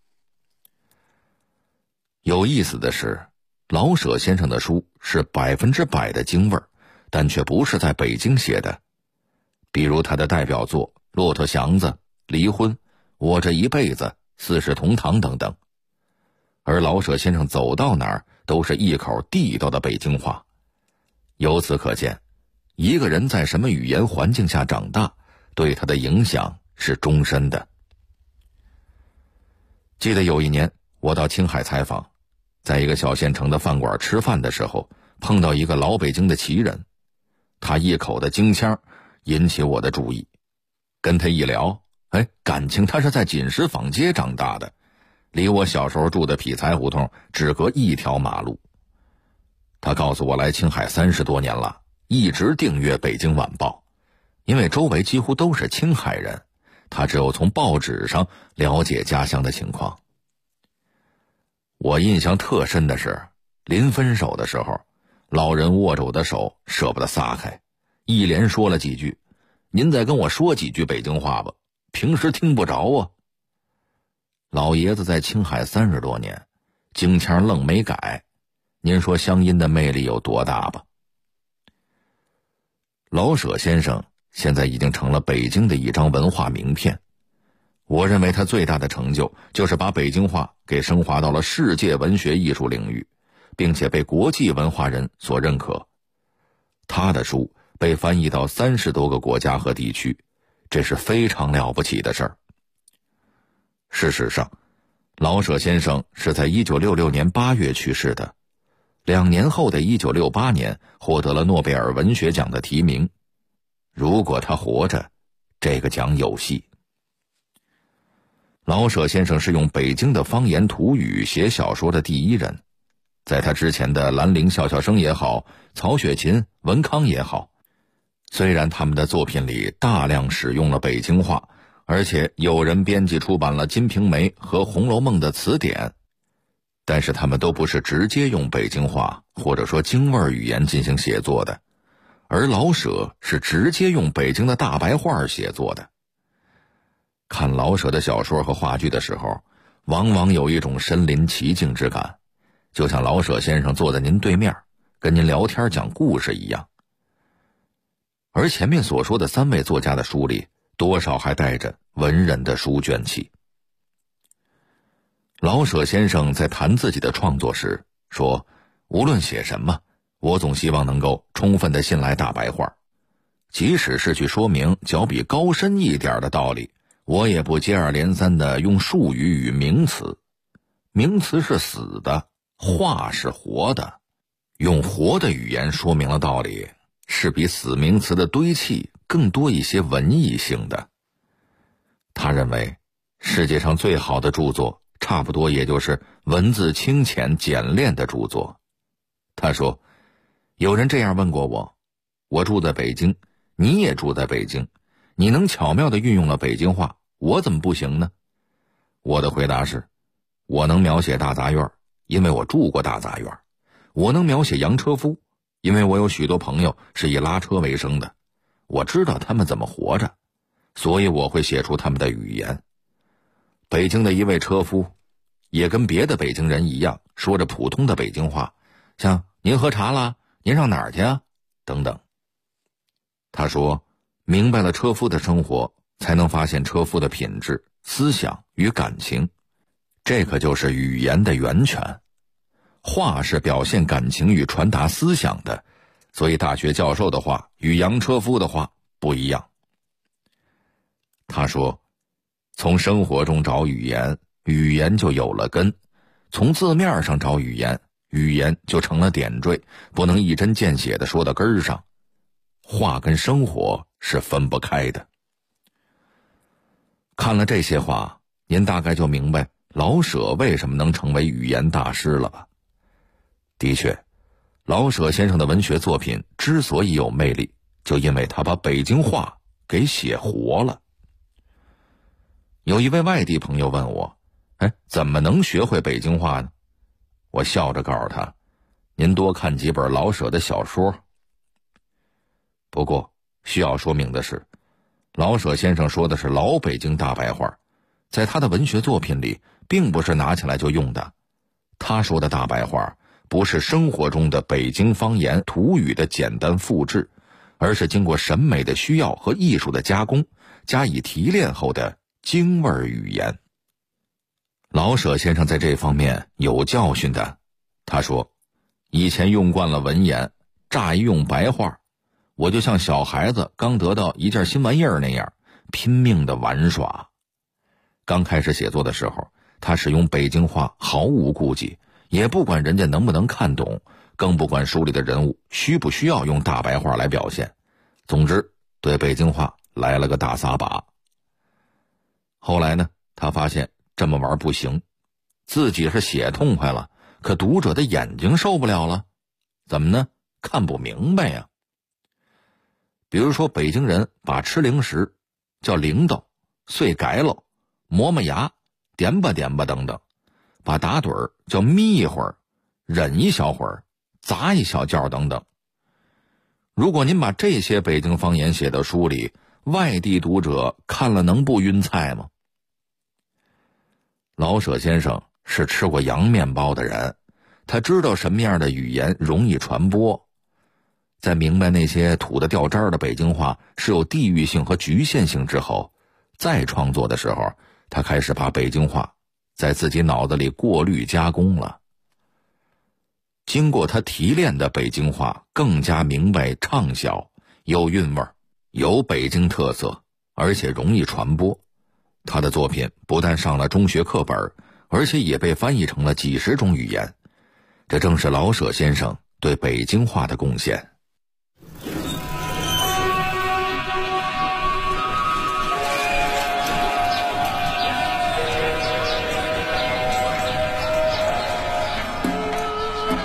有意思的是，老舍先生的书是100%的京味儿，但却不是在北京写的。比如他的代表作《骆驼祥子》《离婚》《我这一辈子》《四世同堂》等等。而老舍先生走到哪儿都是一口地道的北京话。由此可见，一个人在什么语言环境下长大，对他的影响是终身的。记得有一年我到青海采访，在一个小县城的饭馆吃饭的时候，碰到一个老北京的旗人，他一口的京腔引起我的注意。跟他一聊，感情他是在锦石坊街长大的，离我小时候住的匹才胡同只隔一条马路。他告诉我来青海30多年了，一直订阅《北京晚报》，因为周围几乎都是青海人，他只有从报纸上了解家乡的情况。我印象特深的是，临分手的时候，老人握着我的手舍不得撒开，一连说了几句：“您再跟我说几句北京话吧，平时听不着啊。”老爷子在青海30多年，京腔愣没改，您说乡音的魅力有多大吧？老舍先生现在已经成了北京的一张文化名片。我认为他最大的成就就是把北京话给升华到了世界文学艺术领域，并且被国际文化人所认可。他的书被翻译到30多个国家和地区，这是非常了不起的事儿。事实上，老舍先生是在1966年8月去世的，2年后的1968年获得了诺贝尔文学奖的提名。如果他活着，这个奖有戏。 老舍先生是用北京的方言土语写小说的第一人，在他之前的兰陵笑笑生也好，曹雪芹、文康也好，虽然他们的作品里大量使用了北京话，而且有人编辑出版了《金瓶梅》和《红楼梦》的词典，但是他们都不是直接用北京话或者说京味语言进行写作的，而老舍是直接用北京的大白话写作的。看老舍的小说和话剧的时候，往往有一种身临其境之感，就像老舍先生坐在您对面，跟您聊天讲故事一样。而前面所说的3位作家的书里，多少还带着文人的书卷气。老舍先生在谈自己的创作时说，无论写什么，我总希望能够充分地信赖大白话，即使是去说明较比高深一点的道理，我也不接二连三地用术语与名词。名词是死的，话是活的，用活的语言说明了道理，是比死名词的堆砌更多一些文艺性的。他认为世界上最好的著作差不多也就是文字清浅简练的著作。他说，有人这样问过我，我住在北京，你也住在北京，你能巧妙地运用了北京话，我怎么不行呢？我的回答是，我能描写大杂院，因为我住过大杂院；我能描写洋车夫，因为我有许多朋友是以拉车为生的，我知道他们怎么活着，所以我会写出他们的语言。北京的一位车夫也跟别的北京人一样，说着普通的北京话，像您喝茶了，您上哪儿去啊等等。他说，明白了车夫的生活，才能发现车夫的品质、思想与感情，这可就是语言的源泉。话是表现感情与传达思想的，所以大学教授的话与洋车夫的话不一样。他说，从生活中找语言，语言就有了根；从字面上找语言，语言就成了点缀，不能一针见血地说到根儿上。话跟生活是分不开的。看了这些话，您大概就明白老舍为什么能成为语言大师了吧？的确，老舍先生的文学作品之所以有魅力，就因为他把北京话给写活了。有一位外地朋友问我，怎么能学会北京话呢？我笑着告诉他，您多看几本老舍的小说。不过需要说明的是，老舍先生说的是老北京大白话，在他的文学作品里并不是拿起来就用的。他说的大白话不是生活中的北京方言土语的简单复制，而是经过审美的需要和艺术的加工，加以提炼后的京味语言。老舍先生在这方面有教训的。他说，以前用惯了文言，乍一用白话，我就像小孩子刚得到一件新玩意儿那样，拼命的玩耍。刚开始写作的时候，他使用北京话毫无顾忌，也不管人家能不能看懂，更不管书里的人物需不需要用大白话来表现。总之，对北京话来了个大撒把。后来呢，他发现这么玩不行，自己是写痛快了，可读者的眼睛受不了了。怎么呢？看不明白呀。比如说，北京人把吃零食叫铃铛、碎改喽、磨磨牙、点吧点吧等等，把打盹儿叫眯一会儿、忍一小会儿、砸一小觉等等。如果您把这些北京方言写到书里，外地读者看了能不晕菜吗？老舍先生是吃过洋面包的人，他知道什么样的语言容易传播。在明白那些土的掉渣的北京话是有地域性和局限性之后，再创作的时候，他开始把北京话在自己脑子里过滤加工了。经过他提炼的北京话更加明白畅销，有韵味，有北京特色，而且容易传播。他的作品不但上了中学课本，而且也被翻译成了几十种语言。这正是老舍先生对北京话的贡献。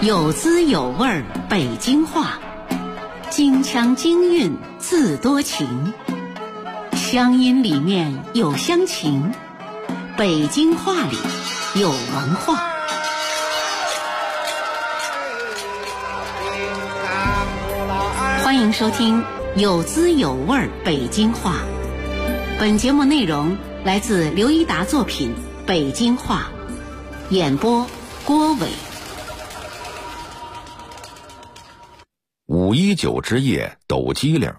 有滋有味北京话，京腔京韵自多情，乡音里面有乡情，北京话里有文化。欢迎收听有滋有味北京话。本节目内容来自刘一达作品《北京话》，演播郭伟。 519之夜抖机灵。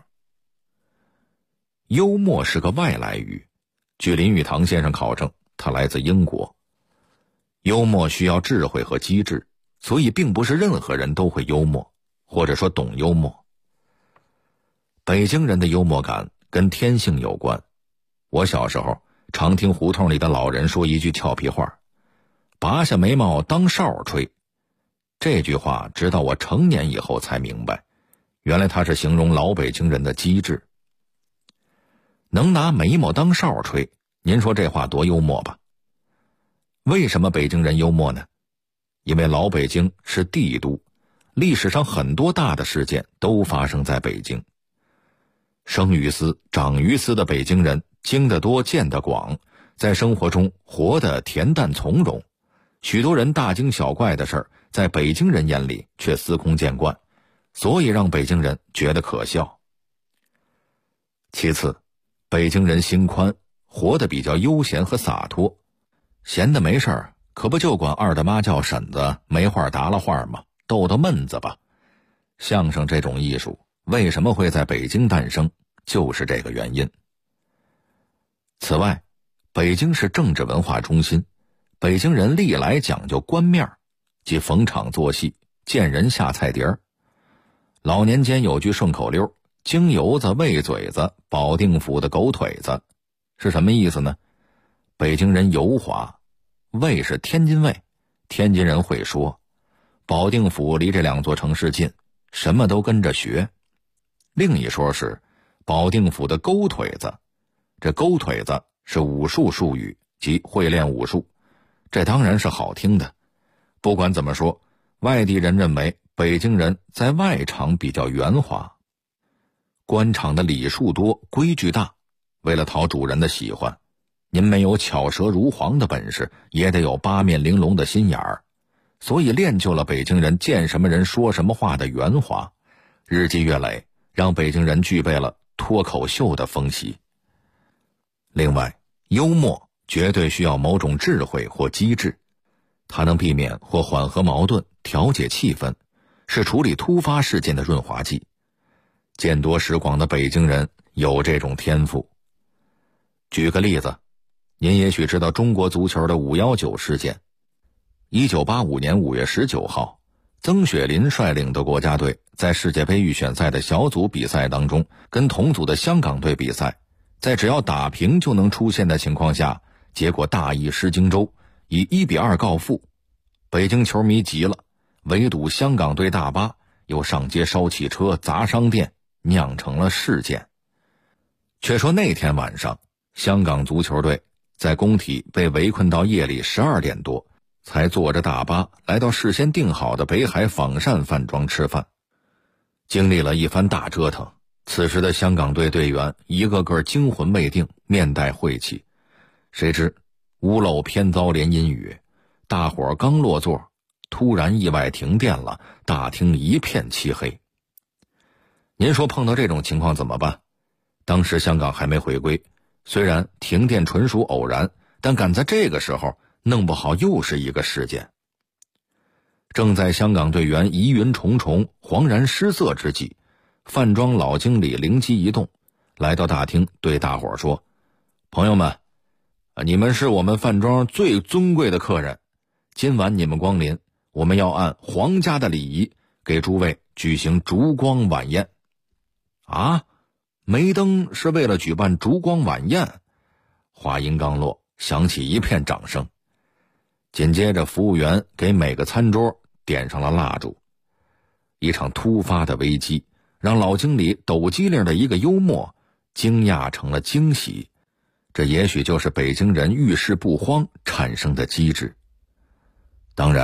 幽默是个外来语，据林语堂先生考证，它来自英国。幽默需要智慧和机智，所以并不是任何人都会幽默，或者说懂幽默。北京人的幽默感跟天性有关。我小时候常听胡同里的老人说一句俏皮话，拔下眉毛当哨吹。这句话直到我成年以后才明白，原来它是形容老北京人的机智。能拿眉毛当哨吹，您说这话多幽默吧？为什么北京人幽默呢？因为老北京是帝都，历史上很多大的事件都发生在北京。生于斯长于斯的北京人经得多见得广，在生活中活得恬淡从容，许多人大惊小怪的事儿在北京人眼里却司空见惯，所以让北京人觉得可笑。其次，北京人心宽，活得比较悠闲和洒脱，闲得没事儿可不就管二大妈叫婶子，没话搭了话吗？逗逗闷子吧。相声这种艺术为什么会在北京诞生，就是这个原因。此外，北京是政治文化中心，北京人历来讲究官面，即逢场作戏，见人下菜碟儿。老年间有句顺口溜，京油子喂嘴子，保定府的狗腿子，是什么意思呢？北京人油滑，卫是天津卫，天津人会说，保定府离这两座城市近，什么都跟着学。另一说是保定府的勾腿子，这勾腿子是武术术语，即会练武术，这当然是好听的。不管怎么说，外地人认为北京人在外场比较圆滑。官场的礼数多，规矩大，为了讨主人的喜欢，您没有巧舌如簧的本事，也得有八面玲珑的心眼儿，所以练就了北京人见什么人说什么话的圆滑，日积月累，让北京人具备了脱口秀的风习。另外，幽默绝对需要某种智慧或机智，它能避免或缓和矛盾，调节气氛，是处理突发事件的润滑剂。见多识广的北京人有这种天赋。举个例子，您也许知道中国足球的519事件。1985年5月19号，曾雪林率领的国家队在世界杯预选赛的小组比赛当中，跟同组的香港队比赛，在只要打平就能出线的情况下，结果大意失荆州，以1-2告负。北京球迷急了，围堵香港队大巴，又上街烧汽车砸商店，酿成了事件。却说那天晚上，香港足球队在工体被围困到夜里12点多，才坐着大巴来到事先订好的北海仿膳饭庄吃饭。经历了一番大折腾，此时的香港队队员一个个惊魂未定，面带晦气。谁知屋漏偏遭连阴雨，大伙刚落座，突然意外停电了，大厅一片漆黑。您说碰到这种情况怎么办？当时香港还没回归，虽然停电纯属偶然，但赶在这个时候弄不好又是一个事件。正在香港队员疑云重重、惶然失色之际，饭庄老经理灵机一动，来到大厅对大伙说：朋友们，你们是我们饭庄最尊贵的客人，今晚你们光临，我们要按皇家的礼仪给诸位举行烛光晚宴。啊，梅登是为了举办烛光晚宴？话音刚落，响起一片掌声。紧接着服务员给每个餐桌点上了蜡烛。一场突发的危机让老经理抖机灵的一个幽默惊讶成了惊喜，这也许就是北京人遇事不慌产生的机智。当然，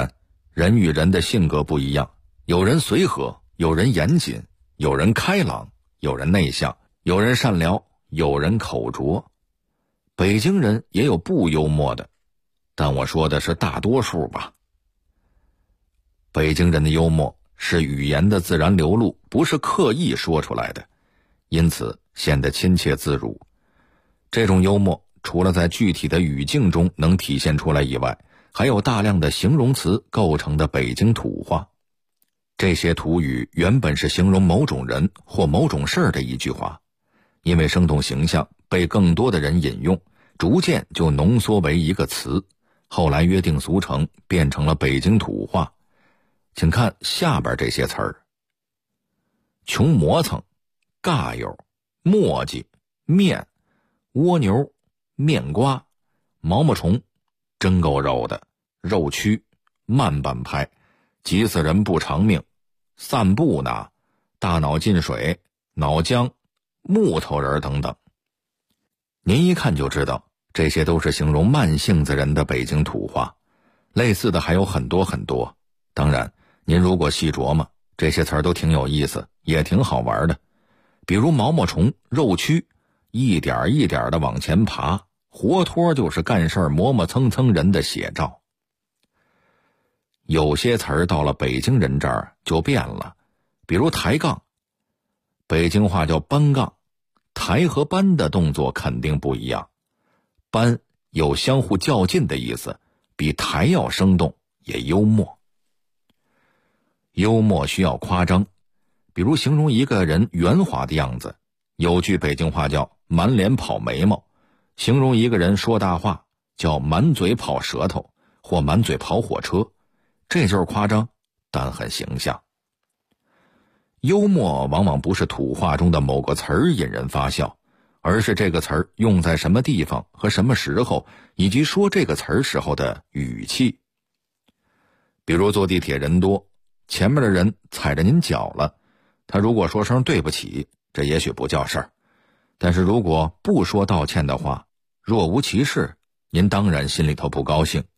人与人的性格不一样，有人随和，有人严谨，有人开朗，有人内向，有人善良，有人口拙。北京人也有不幽默的，但我说的是大多数吧。北京人的幽默是语言的自然流露，不是刻意说出来的，因此显得亲切自如。这种幽默除了在具体的语境中能体现出来以外，还有大量的形容词构成的北京土话。这些土语原本是形容某种人或某种事儿的一句话，因为生动形象，被更多的人引用，逐渐就浓缩为一个词，后来约定俗成，变成了北京土话。请看下边这些词儿：穷磨蹭、尬友、磨叽、面、蜗牛、面瓜、毛毛虫、真够肉的、肉蛆、慢半拍、急死人不偿命、散步呢、大脑进水、脑浆、木头人等等。您一看就知道，这些都是形容慢性子人的北京土话，类似的还有很多很多。当然，您如果细琢磨，这些词儿都挺有意思，也挺好玩的。比如毛毛虫、肉蛆，一点一点的往前爬，活脱就是干事磨磨蹭蹭人的写照。有些词儿到了北京人这儿就变了，比如抬杠，北京话叫搬杠，抬和搬的动作肯定不一样。搬有相互较劲的意思，比抬要生动，也幽默。幽默需要夸张，比如形容一个人圆滑的样子，有句北京话叫满脸跑眉毛，形容一个人说大话叫满嘴跑舌头或满嘴跑火车，这就是夸张，但很形象。幽默往往不是土话中的某个词儿引人发笑，而是这个词儿用在什么地方和什么时候，以及说这个词儿时候的语气。比如坐地铁人多，前面的人踩着您脚了，他如果说声对不起，这也许不叫事儿，但是如果不说道歉的话，若无其事，您当然心里头不高兴，